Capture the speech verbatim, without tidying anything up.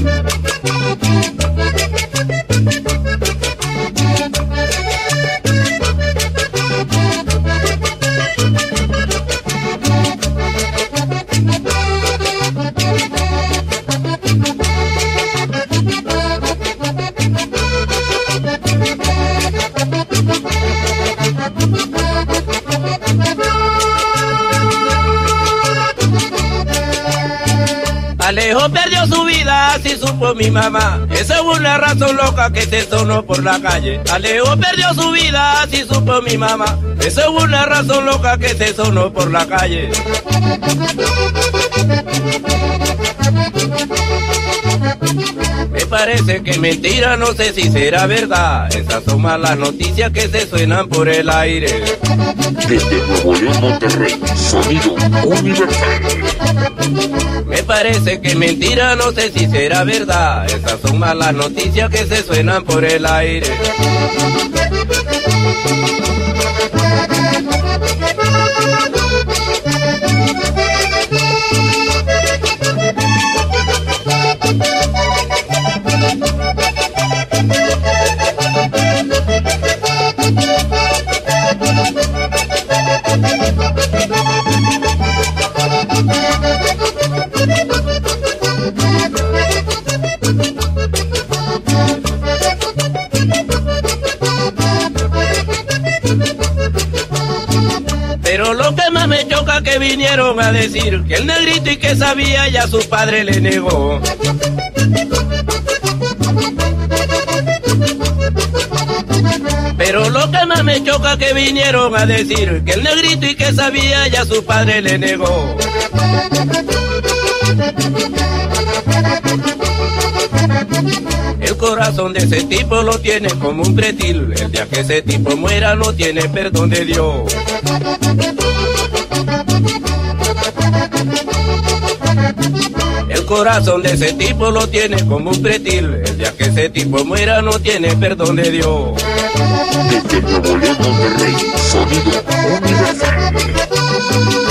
Alejo perdió su vida, así supo mi mamá. Esa es una razón loca que se sonó por la calle. Alejo perdió su vida, así supo mi mamá. Esa es una razón loca que se sonó por la calle. Me parece que es mentira, no sé si será verdad. Esas son malas noticias que se suenan por el aire. Desde Nuevo León, Monterrey, sonido universal. Me parece que es mentira, no sé si será verdad. Esas son malas noticias que se suenan por el aire. Pero lo que más me choca que vinieron a decir que el negrito y que sabía ya su padre le negó. Pero lo que más me choca que vinieron a decir que el negrito y que sabía ya su padre le negó. El corazón de ese tipo lo tiene como un pretil. El día que ese tipo muera no tiene perdón de Dios. El corazón de ese tipo lo tiene como un pretil. El día que ese tipo muera no tiene perdón de Dios. Desde Nuevo León, Monterrey, sonido universal.